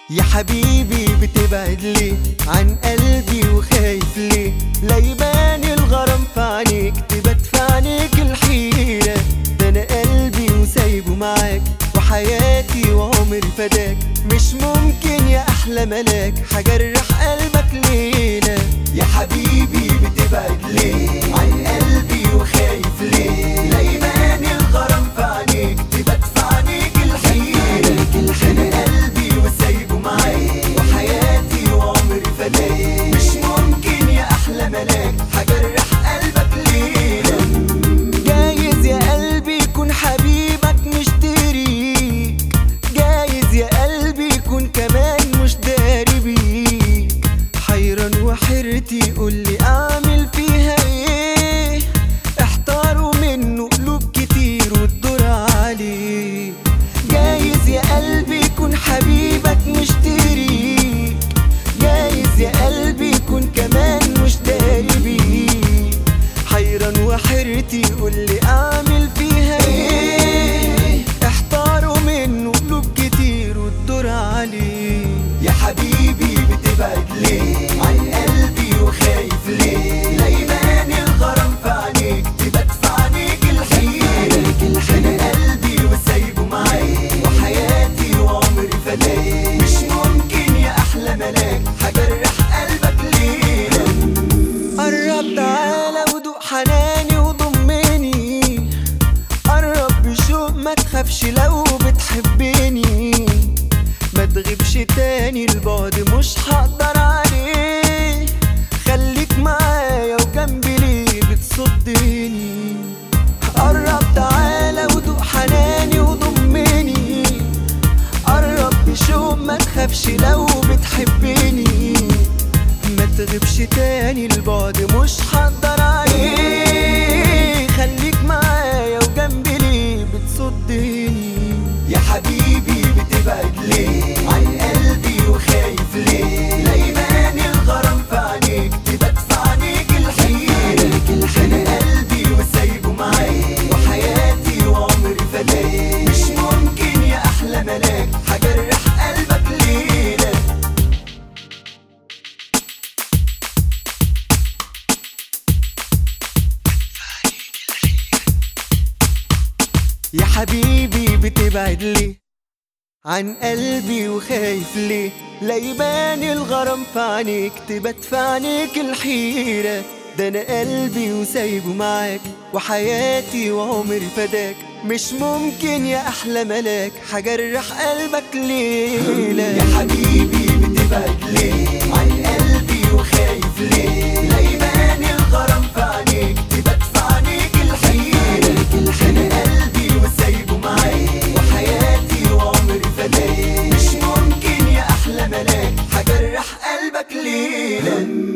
يا حبيبي بتبعد ليه عن قلبي وخايف ليه؟ لا يبان الغرام في عينيك تبات في عينيك الحيرة. ده انا قلبي وسايبه معاك وحياتي وعمري فداك، مش ممكن يا احلى ملاك هجرح قلبك ليلة. يا حبيبي بتبعد ليه عن قلبي وخايف ليه؟ لا يبان الغرام في عينيك تبات في عينيك الحيرة. ده انا قلبي وسايبه معاك وحياتي وعمري فداك، مش ممكن يا احلى ملاك هجرح قلبك ليلة. جايز يا قلبي يكون حبيبك مشتريك، جايز يا قلبي يكون كمان مش داري بيك. حيران وحيرتي قولي اعمل فيها ايه؟ احتاروا منه قلوب كتير والدور عليه. جايز يا قلبي يكون حبيبك مشتريك، جايز يا قلبي يكون كمان مش داري بيك. حيران وحيرتي قولي اعمل فيها ايه؟ احتاروا منه قلوب كتير والدور عليه. يا حبيبي بتبعد ليه عن قلبي وخايف ليه؟ لا يبان الغرام في عينيك تبات في عينيك الحيرة. انا قلبي وسايبه معاك وحياتي وعمري فداك، مش ممكن يا احلى ملاك هجرح قلبك ليلة. قرب تعالى ودوق حناني وضمني، قرب بشوق ما تخافش لو بتحبني. ما تغيبش تاني البعد مش هقدر عليه، خليك معايا وجنبي ليه بتصدني. قرب تعالى ودوق حناني وضمني، قرب بشوق ما تخافش لو بتحبني. ما تغيبش تاني البعد مش هقدر عليه، خليك معايا وجنبي ليه بتصدني. يا حبيبي بتبعد ليه عن قلبي وخايف ليه؟ لا يبان الغرام في عينيك تبات في عينيك الحيرة. انا قلبي وسايبه معاك وحياتي وعمري فداك، مش ممكن يا احلى ملاك هجرح قلبك ليلة. يا حبيبي بتبعد ليه عن قلبي وخايف ليه؟ لا يبان الغرام في عينيك تبات في عينيك الحيرة. ده انا قلبي وسايبه معاك وحياتي وعمري فداك، مش ممكن يا احلى ملاك هجرح قلبك ليلة. يا حبيبي بتبعد ليه عن قلبي وخايف ليه؟ لا يبان الغرام في عينيك تبات في عينيك الحيرة. انا قلبي وسايبه معاك وحياتي وعمري فداك، مش ممكن يا احلى ملاك هجرح قلبك ليلة.